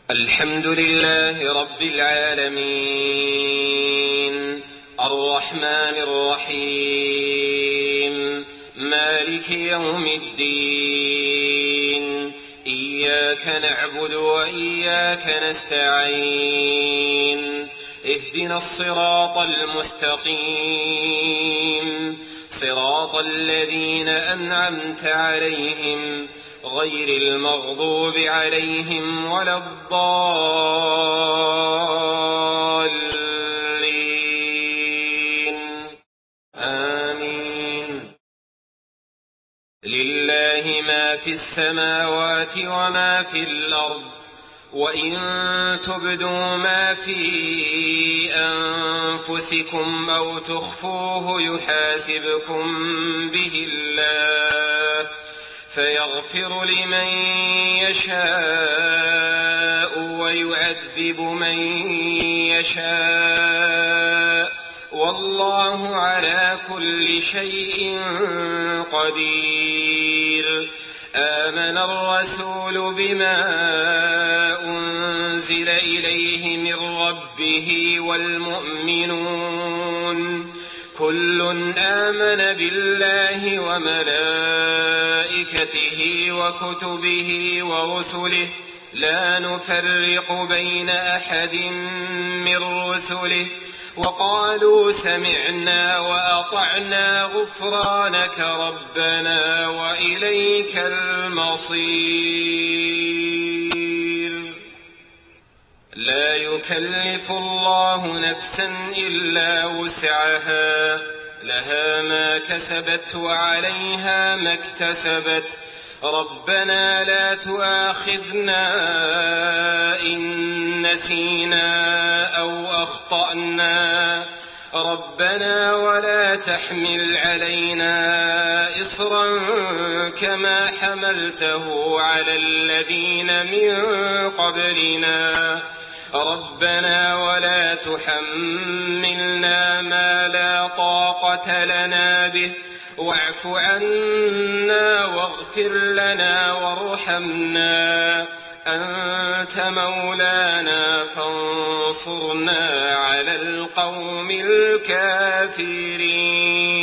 الحمد لله رب العالمين الرحمن الرحيم مالك يوم الدين إياك نعبد وإياك نستعين اهدنا الصراط المستقيم صراط الذين أنعمت عليهم غير المغضوب عليهم ولا الضالين آمين. لله ما في السماوات وما في الأرض وإن تبدوا ما في أنفسكم أو تخفوه يحاسبكم به الله فيغفر لمن يشاء ويعذب من يشاء والله على كل شيء قدير. آمن الرسول بما أنزل إليه من ربه والمؤمنون كل آمن بالله وملائكته وكتبه ورسله لا نفرق بين أحد من رسله وقالوا سمعنا وأطعنا غفرانك ربنا وإليك المصير. لا يكلف الله نفسا إلا وسعها لها ما كسبت وعليها ما اكتسبت ربنا لا تؤاخذنا إن نسينا أو أخطأنا ربنا ولا تحمل علينا إصرا كما حملته على الذين من قبلنا ربنا ولا تحملنا ما لا طاقة لنا به واعف عنا واغفر لنا وارحمنا أنت مولانا فانصرنا على القوم الكافرين.